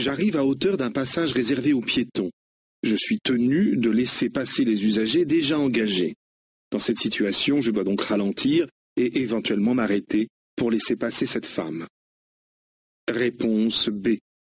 J'arrive à hauteur d'un passage réservé aux piétons. Je suis tenu de laisser passer les usagers déjà engagés. Dans cette situation, je dois donc ralentir et éventuellement m'arrêter pour laisser passer cette femme. Réponse B.